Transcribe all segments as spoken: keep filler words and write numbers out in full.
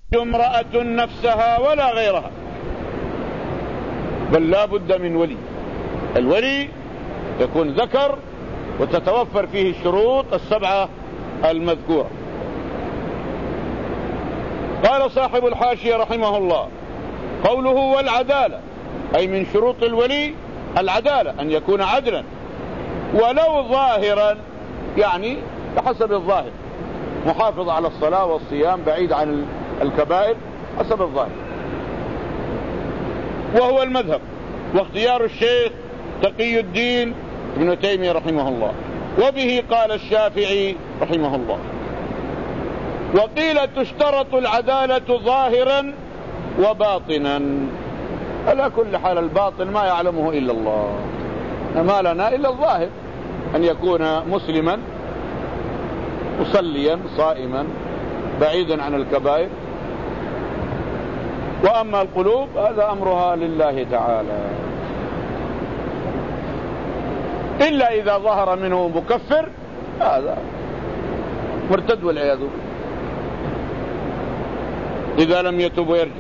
امرأة نفسها ولا غيرها، بل لا بد من ولي. الولي يكون ذكر وتتوفر فيه الشروط السبعة المذكورة. قال صاحب الحاشية رحمه الله: قوله والعدالة، أي من شروط الولي العدالة، أن يكون عدلا ولو ظاهرا، يعني بحسب الظاهر، محافظ على الصلاة والصيام، بعيد عن الكبائر حسب الظاهر، وهو المذهب واختيار الشيخ تقي الدين ابن تيمية رحمه الله، وبه قال الشافعي رحمه الله. وقيل تشترط العدالة ظاهرا وباطنا. على كل حال الباطن ما يعلمه إلا الله، ما لنا إلا الظاهر، أن يكون مسلما مصليا صائما بعيدا عن الكبائر، وأما القلوب هذا أمرها لله تعالى، إلا إذا ظهر منه مكفر هذا مرتد والعياذ بالله إذا لم يتب ويرجع.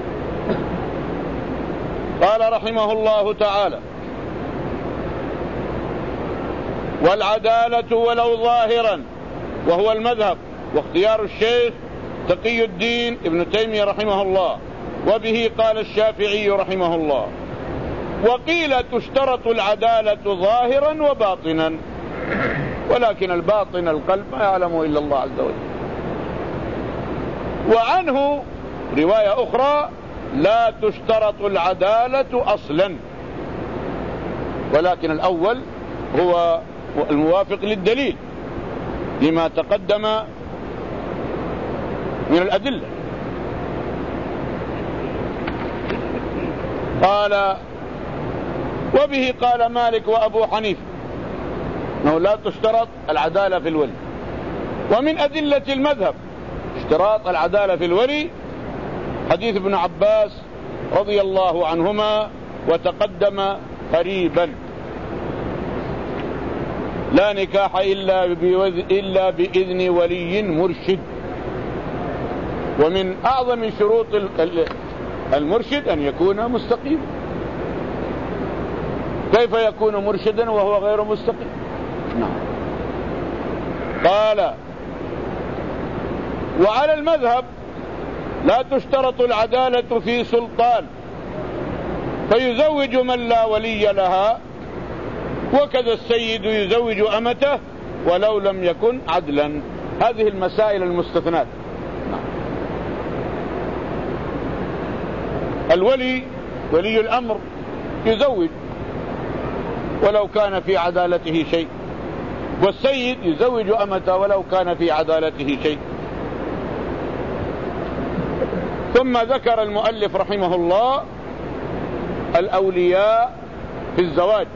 قال رحمه الله تعالى: والعدالة ولو ظاهرا، وهو المذهب واختيار الشيخ تقي الدين ابن تيمية رحمه الله، وبه قال الشافعي رحمه الله. وقيل تشترط العدالة ظاهرا وباطنا، ولكن الباطن القلب ما يعلمه إلا الله عز وجل. وعنه رواية أخرى: لا تشترط العدالة أصلا، ولكن الأول هو الموافق للدليل لما تقدم من الأدلة. قال: وبه قال مالك وأبو حنيفة أنه لا تشترط العدالة في الولي. ومن أدلة المذهب اشتراط العدالة في الولي حديث ابن عباس رضي الله عنهما وتقدم قريبا: لا نكاح إلا إلا بإذن ولي مرشد. ومن أعظم شروط المرشد أن يكون مستقيما. كيف يكون مرشدا وهو غير مستقيم؟ نعم. قال: وعلى المذهب لا تشترط العدالة في سلطان فيزوج من لا ولي لها، وكذا السيد يزوج أمته ولو لم يكن عدلا. هذه المسائل المستثنات. الولي ولي الأمر يزوج ولو كان في عدالته شيء، والسيد يزوج أمته ولو كان في عدالته شيء. ثم ذكر المؤلف رحمه الله الأولياء في الزواج.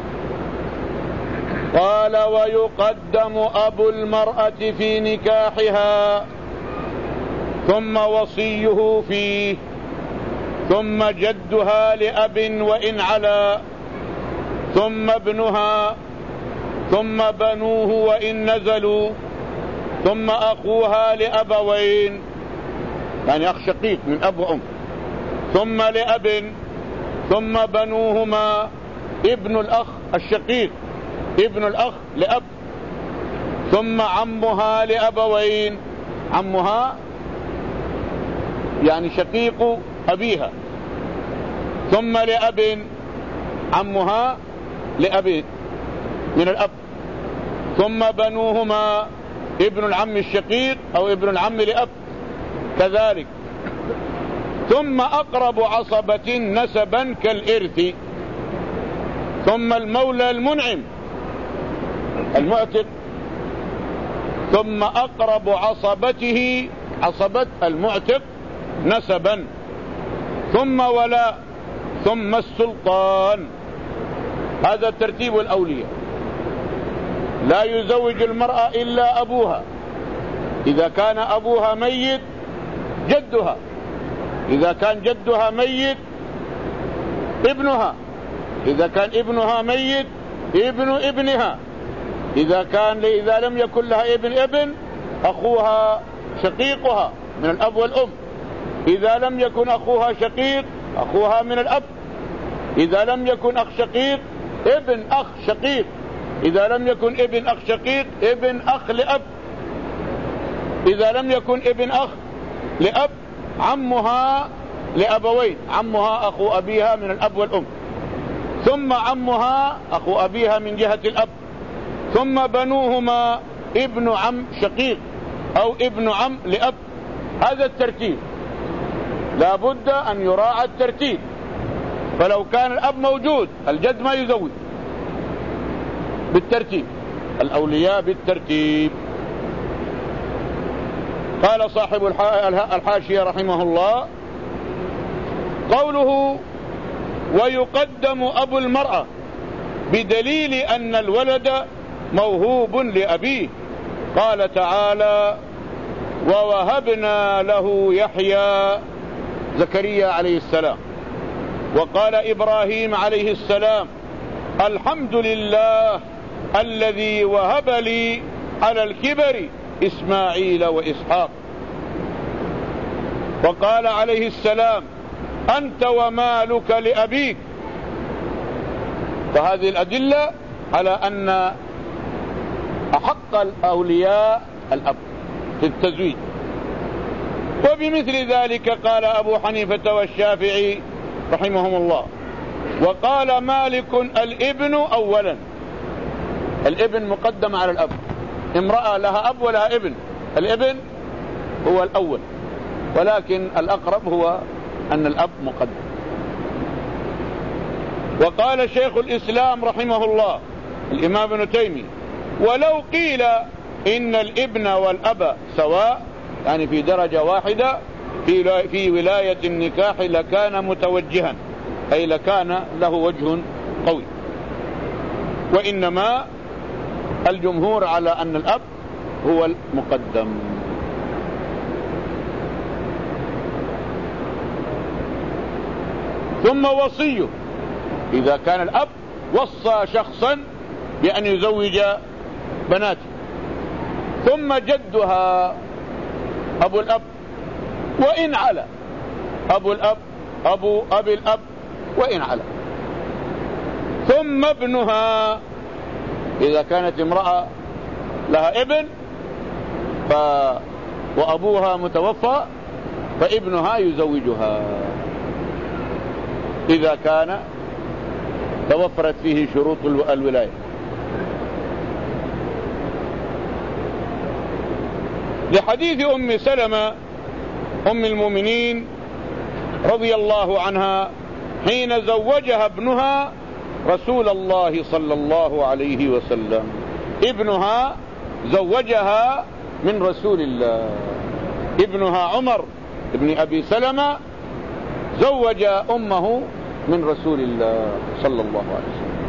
قال: ويقدم أبو المرأة في نكاحها، ثم وصيه فيه، ثم جدها لأب وإن علا، ثم ابنها، ثم بنوه وإن نزلوا، ثم أخوها لأبوين، يعني أخ شقيق من أب وأم، ثم لأب، ثم بنوهما، ابن الأخ الشقيق، ابن الأخ لأب، ثم عمها لأبوين، عمها يعني شقيق أبيها، ثم لأب، عمها لأب من الأب، ثم بنوهما، ابن العم الشقيق أو ابن العم لأب كذلك، ثم أقرب عصبة نسبا كالإرث، ثم المولى المنعم المعتق، ثم أقرب عصبته عصبة المعتق نسبا، ثم ولاء، ثم السلطان. هذا ترتيب الأولياء. لا يزوج المرأة إلا أبوها، إذا كان أبوها ميت جدها، إذا كان جدها ميت ابنها، إذا كان ابنها ميت ابن ابنها، إذا كان إذا لم يكن لها ابن ابن أخوها شقيقها من الأب والأم، إذا لم يكن أخوها شقيق أخوها من الأب. إذا لم يكن أخ شقيق ابن أخ شقيق. إذا لم يكن ابن أخ شقيق ابن أخ لأب. إذا لم يكن ابن أخ لأب عمها لأبوين، عمها أخو أبيها من الأب والأم، ثم عمها أخو أبيها من جهة الأب، ثم بنوهما ابن عم شقيق أو ابن عم لأب. هذا الترتيب، لا بد أن يراعى الترتيب. فلو كان الأب موجود الجد ما يزوج، بالترتيب، الأولياء بالترتيب. قال صاحب الحاشية رحمه الله: قوله ويقدم أبو المرأة بدليل أن الولد موهوب لأبيه. قال تعالى: ووهبنا له يحيى، زكريا عليه السلام. وقال إبراهيم عليه السلام: الحمد لله الذي وهب لي على الكبر إسماعيل وإسحاق. وقال عليه السلام: أنت ومالك لأبيك. فهذه الأدلة على أن أحق الأولياء الأب في التزويج. وبمثل ذلك قال أبو حنيفة والشافعي رحمهم الله. وقال مالك: الابن أولا، الابن مقدم على الأب. امرأة لها أب ولها ابن، الابن هو الأول، ولكن الأقرب هو أن الأب مقدم. وقال شيخ الإسلام رحمه الله الإمام ابن تيمية: ولو قيل إن الابن والأب سواء، يعني في درجة واحدة في في ولاية النكاح، لكان متوجها، أي لكان له وجه قوي. وإنما الجمهور على أن الأب هو المقدم. ثم وصيه، إذا كان الأب وصى شخصا بأن يزوج بناته. ثم جدها أبو الأب وإن علا، أبو الأب أبو أبي الأب وإن علا. ثم ابنها، إذا كانت امرأة لها ابن ف... وأبوها متوفى، فابنها يزوجها إذا كان توفرت فيه شروط الولاية. لحديث أم سلمة أم المؤمنين رضي الله عنها حين زوجها ابنها رسول الله صلى الله عليه وسلم. ابنها زوجها من رسول الله. ابنها عمر ابن أبي سلمة زوج أمه من رسول الله صلى الله عليه وسلم.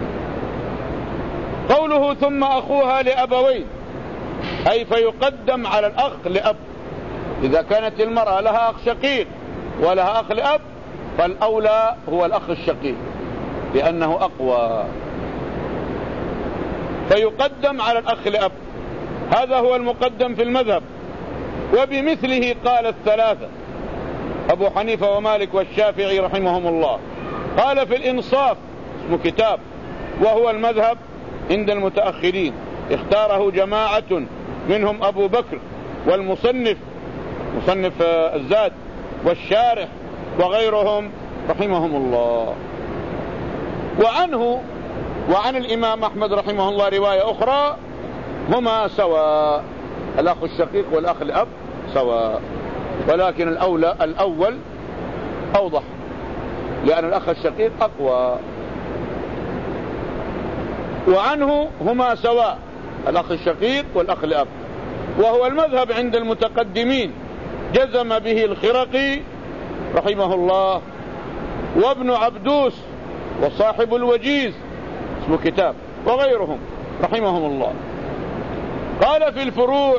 قوله ثم أخوها لأبوين، أي فيقدم على الأخ لأب. إذا كانت المرأة لها أخ شقيق ولها أخ لأب، فالأولى هو الأخ الشقيق لأنه أقوى، فيقدم على الأخ لأب. هذا هو المقدم في المذهب. وبمثله قال الثلاثة أبو حنيفة ومالك والشافعي رحمهم الله. قال في الإنصاف، اسمه كتاب، وهو المذهب عند المتأخرين، اختاره جماعة منهم أبو بكر والمصنف مصنف الزاد والشارح وغيرهم رحمهم الله. وعنه وعن الإمام أحمد رحمه الله رواية أخرى: هما سواء، الأخ الشقيق والأخ الأب سواء، ولكن الأولى الأول أوضح، لأن الأخ الشقيق أقوى. وعنه هما سواء، الأخ الشقيق والأخ الأب، وهو المذهب عند المتقدمين، جزم به الخرقي رحمه الله وابن عبدوس وصاحب الوجيز اسمه كتاب وغيرهم رحمهم الله. قال في الفروع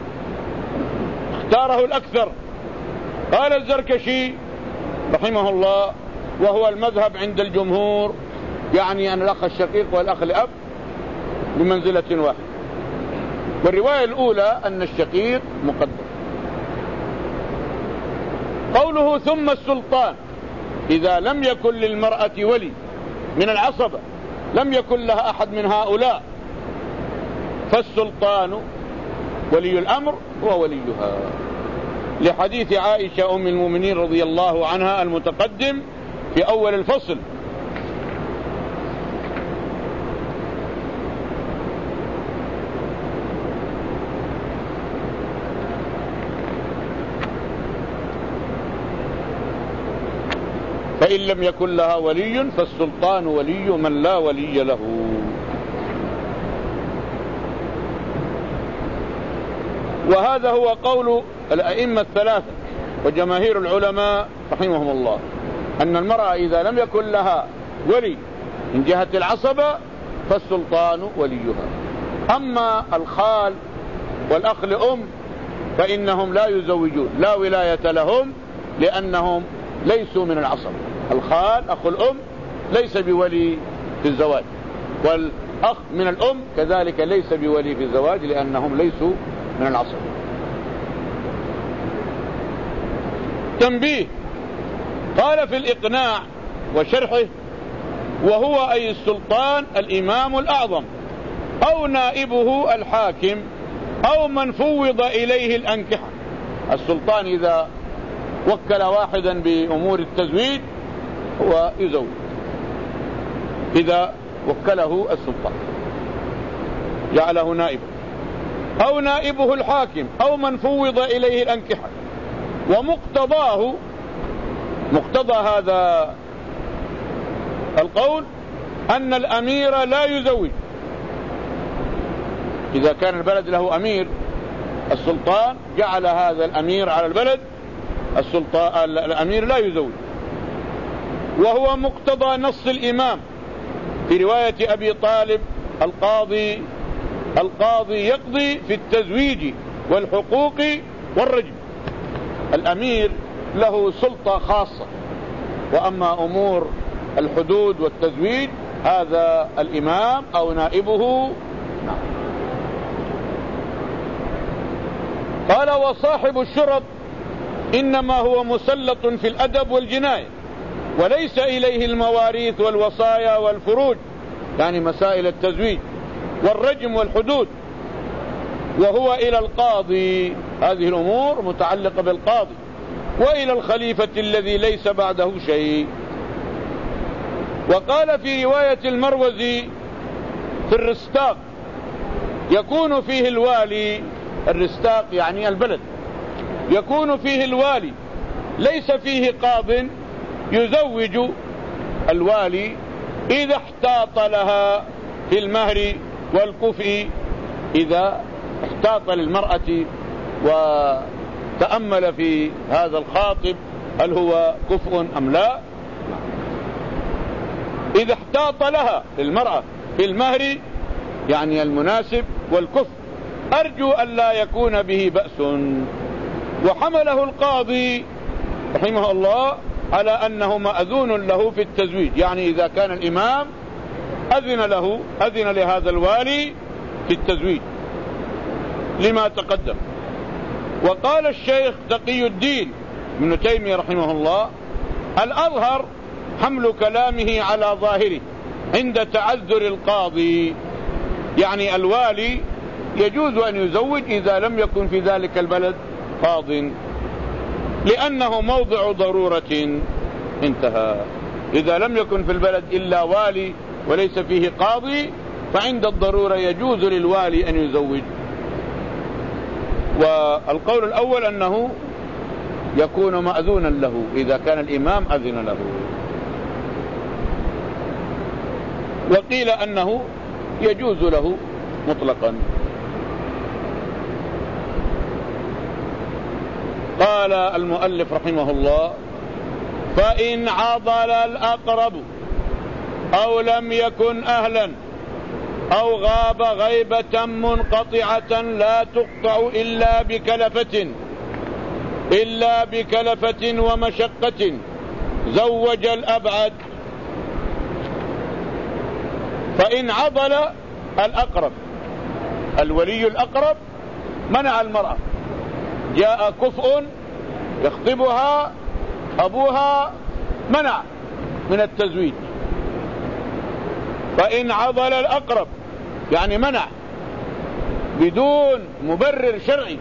اختاره الأكثر، قال الزركشي رحمه الله وهو المذهب عند الجمهور، يعني أن الأخ الشقيق والأخ الأب بمنزلة واحدة. والرواية الأولى أن الشقيق مقدم. قوله ثم السلطان إذا لم يكن للمرأة ولي من العصبة، لم يكن لها أحد من هؤلاء، فالسلطان ولي الأمر ووليها، لحديث عائشة أم المؤمنين رضي الله عنها المتقدم في أول الفصل. فإن لم يكن لها ولي فالسلطان ولي من لا ولي له. وهذا هو قول الأئمة الثلاثة وجماهير العلماء رحمهم الله، أن المرأة إذا لم يكن لها ولي من جهة العصبة فالسلطان وليها. أما الخال والأخ لأم فإنهم لا يزوجون، لا ولاية لهم لأنهم ليسوا من العصبة. الخال أخو الأم ليس بولي في الزواج، والأخ من الأم كذلك ليس بولي في الزواج لأنهم ليسوا من العصبة. تنبيه، قال في الإقناع وشرحه: وهو أي السلطان الإمام الأعظم أو نائبه الحاكم أو من فوض إليه الأنكحة. السلطان إذا وكل واحدا بأمور التزويج هو يزوج، إذا وكله السلطان جعله نائبه، أو نائبه الحاكم أو من فوض إليه الأنكحة. ومقتضاه، مقتضى هذا القول أن الأمير لا يزوج. إذا كان البلد له أمير، السلطان جعل هذا الأمير على البلد، السلطان الأمير لا يزوج. وهو مقتضى نص الإمام في رواية أبي طالب: القاضي القاضي يقضي في التزويج والحقوق والرجم. الأمير له سلطة خاصة، وأما أمور الحدود والتزويج هذا الإمام أو نائبه. قال: وصاحب الشرط إنما هو مسلط في الأدب والجناية، وليس إليه المواريث والوصايا والفروج، يعني مسائل التزويج والرجم والحدود، وهو إلى القاضي، هذه الأمور متعلقة بالقاضي، وإلى الخليفة الذي ليس بعده شيء. وقال في رواية المروزي في الرستاق: يكون فيه الوالي، الرستاق يعني البلد، يكون فيه الوالي ليس فيه قاض يزوج الوالي إذا احتاط لها في المهر والكفء، إذا احتاط للمرأة وتأمل في هذا الخاطب هل هو كفء أم لا. إذا احتاط لها للمرأة في المهر يعني المناسب والكفء، أرجو أن لا يكون به بأس. وحمله القاضي رحمه الله على أنه مأذون له في التزويج، يعني إذا كان الإمام أذن له، أذن لهذا الوالي في التزويج لما تقدم. وقال الشيخ تقي الدين ابن تيمية رحمه الله: الأظهر حمل كلامه على ظاهره عند تعذر القاضي، يعني الوالي يجوز أن يزوج إذا لم يكن في ذلك البلد قاض، لأنه موضع ضرورة. انتهى. إذا لم يكن في البلد إلا والي وليس فيه قاضي فعند الضرورة يجوز للوالي أن يزوج. والقول الأول أنه يكون مأذونا له إذا كان الإمام أذن له، وقيل أنه يجوز له مطلقا. قال المؤلف رحمه الله: فإن عضل الأقرب أو لم يكن أهلا أو غاب غيبة منقطعة لا تقطع إلا بكلفة إلا بكلفة ومشقة زوج الأبعد. فإن عضل الأقرب، الولي الأقرب منع المرأة، جاء كفء يخطبها أبوها منع من التزويج، فإن عضل الأقرب يعني منع بدون مبرر شرعي،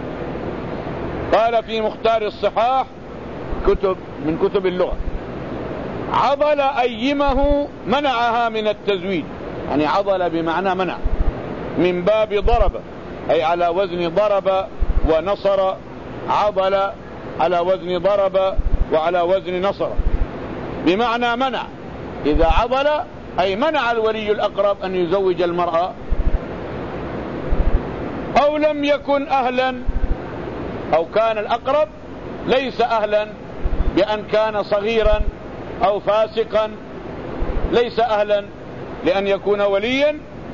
قال في مختار الصحاح كتب من كتب اللغة: عضل أيمه منعها من التزويج، يعني عضل بمعنى منع، من باب ضرب أي على وزن ضرب ونصر، عضل على وزن ضرب وعلى وزن نصر، بمعنى منع. إذا عضل أي منع الولي الأقرب أن يزوج المرأة، أو لم يكن أهلا، أو كان الأقرب ليس أهلا بأن كان صغيرا أو فاسقا، ليس أهلا لأن يكون وليا،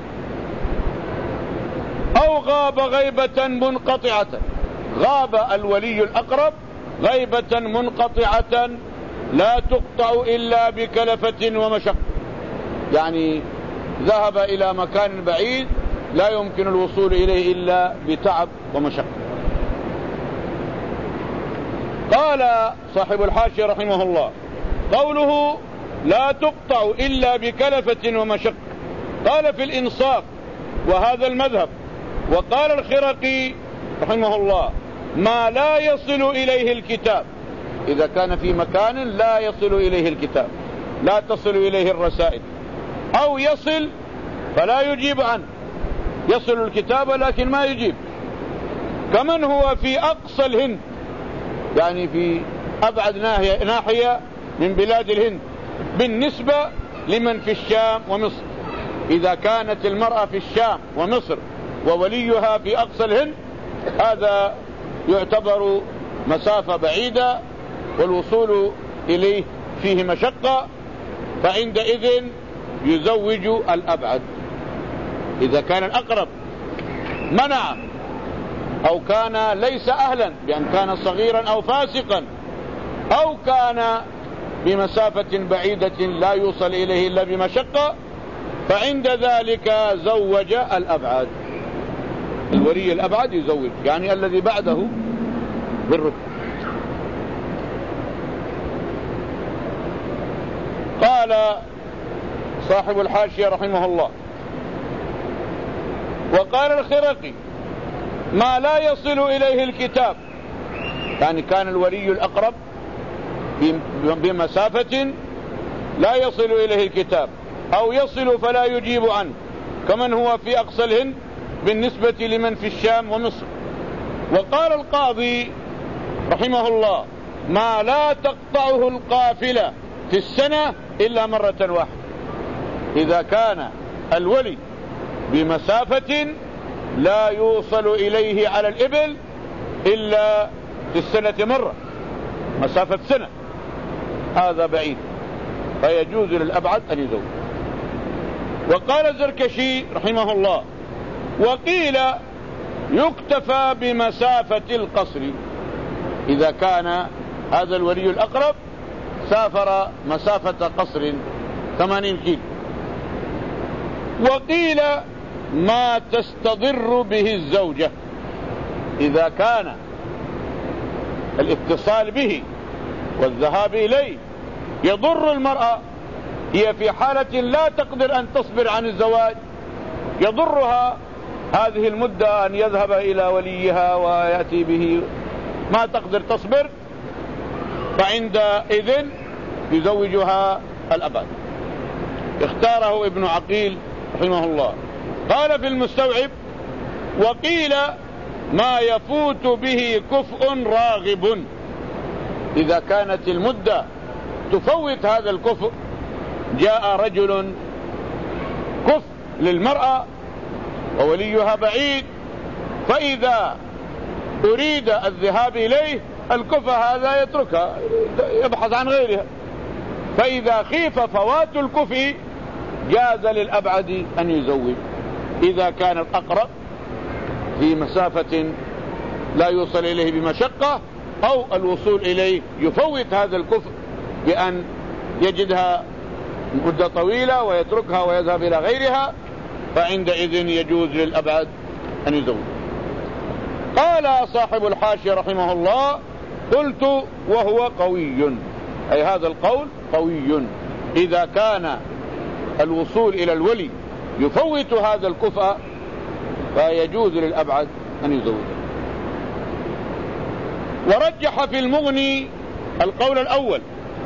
أو غاب غيبة منقطعة، غاب الولي الأقرب غيبة منقطعة لا تقطع إلا بكلفة ومشقة، يعني ذهب إلى مكان بعيد لا يمكن الوصول إليه إلا بتعب ومشقة. قال صاحب الحاشية رحمه الله: قوله لا تقطع إلا بكلفة ومشقة، قال في الإنصاف وهذا المذهب. وقال الخرقي رحمه الله: ما لا يصل إليه الكتاب، إذا كان في مكان لا يصل إليه الكتاب، لا تصل إليه الرسائل، أو يصل فلا يجيب عنه، يصل الكتاب لكن ما يجيب، كمن هو في أقصى الهند، يعني في أبعد ناحية, ناحية من بلاد الهند بالنسبة لمن في الشام ومصر. إذا كانت المرأة في الشام ومصر ووليها في أقصى الهند، هذا يعتبر مسافة بعيدة والوصول إليه فيه مشقة، فعندئذ يزوج الأبعد. إذا كان الأقرب منع أو كان ليس أهلا بأن كان صغيرا أو فاسقا، أو كان بمسافة بعيدة لا يوصل إليه إلا بمشقة، فعند ذلك زوج الأبعد، الولي الأبعد يزوج، يعني الذي بعده بالركب. قال صاحب الحاشية رحمه الله: وقال الخرقي: ما لا يصل إليه الكتاب، يعني كان الولي الأقرب بمسافة لا يصل إليه الكتاب، أو يصل فلا يجيب عنه، كمن هو في أقصى الهند بالنسبة لمن في الشام ومصر. وقال القاضي رحمه الله: ما لا تقطعه القافلة في السنة إلا مرة واحدة، إذا كان الولي بمسافة لا يوصل إليه على الإبل إلا في السنة مرة، مسافة سنة، هذا بعيد، فيجوز للأبعد أن يزوج. وقال الزركشي رحمه الله: وقيل يكتفى بمسافة القصر، إذا كان هذا الولي الأقرب سافر مسافة قصر ثمانين كيلو. وقيل ما تستضر به الزوجة، إذا كان الاتصال به والذهاب إليه يضر المرأة، هي في حالة لا تقدر أن تصبر عن الزواج، يضرها هذه المدة أن يذهب إلى وليها ويأتي به، ما تقدر تصبر، فعندئذ يزوجها الأبد. اختاره ابن عقيل رحمه الله. قال في المستوعب: وقيل ما يفوت به كفء راغب، إذا كانت المدة تفوت هذا الكفء، جاء رجل كفء للمرأة ووليها بعيد، فإذا أريد الذهاب إليه الكفء هذا يتركها يبحث عن غيرها، فإذا خيف فوات الكفء جاز للأبعد أن يزوج، إذا كان الأقرب في مسافة لا يوصل إليه بمشقة، أو الوصول إليه يفوت هذا الكفء بأن يجدها مدة طويلة ويتركها ويذهب إلى غيرها، فعندئذ يجوز للأبعد أن يزوج. قال صاحب الحاشية رحمه الله: قلت وهو قوي، أي هذا القول قوي. إذا كان الوصول إلى الولي يفوت هذا الكفء فيجوز للأبعد أن يزوجه. ورجح في المغني القول الأول،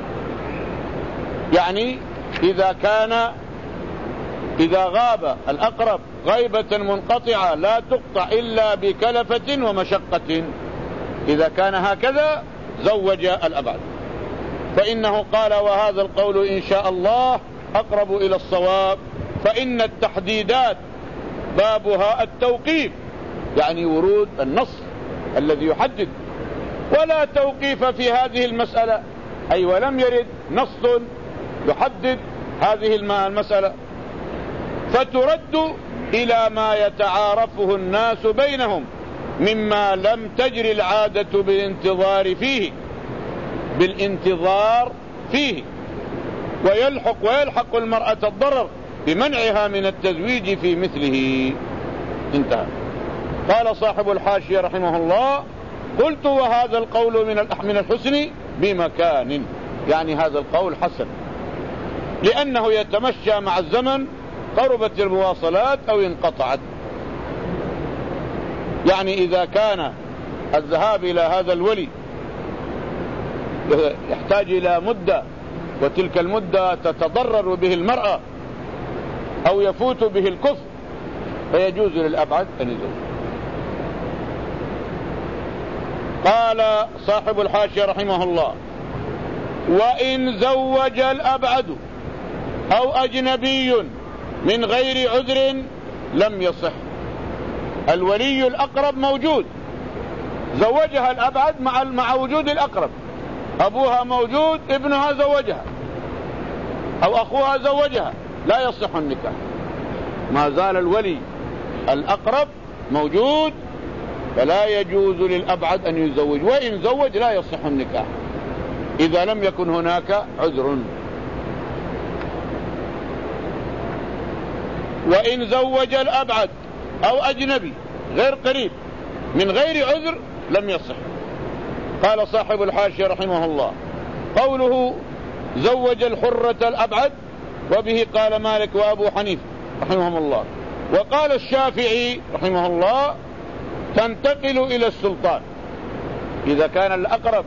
يعني إذا كان إذا غاب الأقرب غيبة منقطعة لا تقطع إلا بكلفة ومشقة، إذا كان هكذا زوج الأبعد، فإنه قال وهذا القول إن شاء الله أقرب إلى الصواب، فإن التحديدات بابها التوقيف، يعني ورود النص الذي يحدد، ولا توقيف في هذه المسألة، أي ولم يرد نص يحدد هذه المسألة، فترد إلى ما يتعارفه الناس بينهم مما لم تجري العادة بالانتظار فيه بالانتظار فيه ويلحق ويلحق المرأة الضرر بمنعها من التزويج في مثله. انتهى. قال صاحب الحاشية رحمه الله: قلت وهذا القول من من الحسن بمكان، يعني هذا القول حسن لأنه يتمشى مع الزمن، قربت المواصلات أو انقطعت. يعني إذا كان الذهاب إلى هذا الولي يحتاج إلى مدة، وتلك المدة تتضرر به المرأة أو يفوت به الكفر، فيجوز للأبعد أن يزوج. قال صاحب الحاشية رحمه الله: وإن زوج الأبعد أو أجنبي من غير عذر لم يصح. الولي الأقرب موجود، زوجها الأبعد مع مع وجود الأقرب، أبوها موجود، ابنها زوجها أو أخوها زوجها، لا يصح النكاح، ما زال الولي الأقرب موجود، فلا يجوز للأبعد أن يزوج، وإن زوج لا يصح النكاح إذا لم يكن هناك عذر. وإن زوج الأبعد أو أجنبي غير قريب من غير عذر لم يصح. قال صاحب الحاشية رحمه الله: قوله زوج الحرة الأبعد، وبه قال مالك وأبو حنيفة رحمهم الله. وقال الشافعي رحمه الله: تنتقل إلى السلطان، إذا كان الأقرب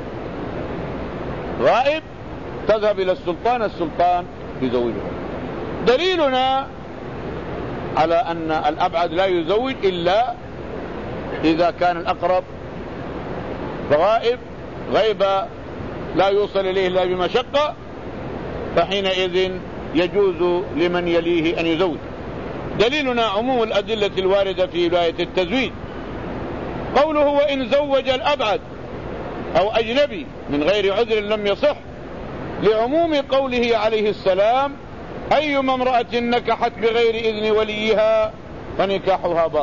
غائب تذهب إلى السلطان، السلطان يزوجها. دليلنا على أن الأبعد لا يزوج إلا إذا كان الأقرب غائب غيبة لا يوصل إليه إلا بمشقة، فحينئذ يجوز لمن يليه أن يزوج. دليلنا عموم الأدلة الواردة في ولاية التزويج. قوله وإن زوج الأبعد أو أجنبي من غير عذر لم يصح، لعموم قوله عليه السلام: أيما امرأة نكحت بغير إذن وليها فنكاحها باطل.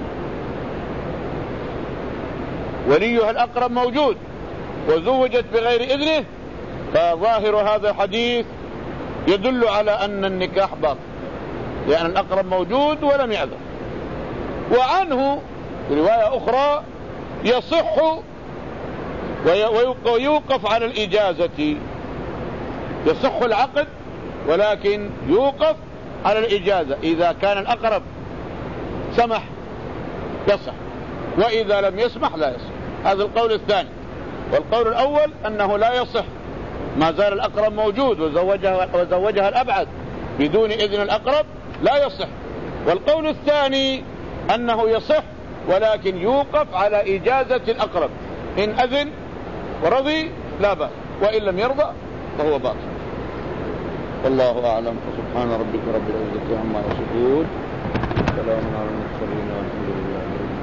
وليها الأقرب موجود وزوجت بغير إذنه، فظاهر هذا الحديث يدل على أن النكاح باطل، لأن الأقرب موجود ولم يعذر. وعنه رواية أخرى: يصح ويوقف على الإجازة، يصح العقد ولكن يوقف على الإجازة، إذا كان الأقرب سمح يصح، وإذا لم يسمح لا يصح. هذا القول الثاني. والقول الأول أنه لا يصح، ما زال الأقرب موجود وزوجها, وزوجها الأبعد بدون إذن الأقرب لا يصح. والقول الثاني أنه يصح ولكن يوقف على إجازة الأقرب، إن أذن ورضي لا بأس، وإن لم يرضى فهو باطل. والله أعلم. سبحان ربك رب العزة عما يصفون، سلام على المرسلين والحمد لله.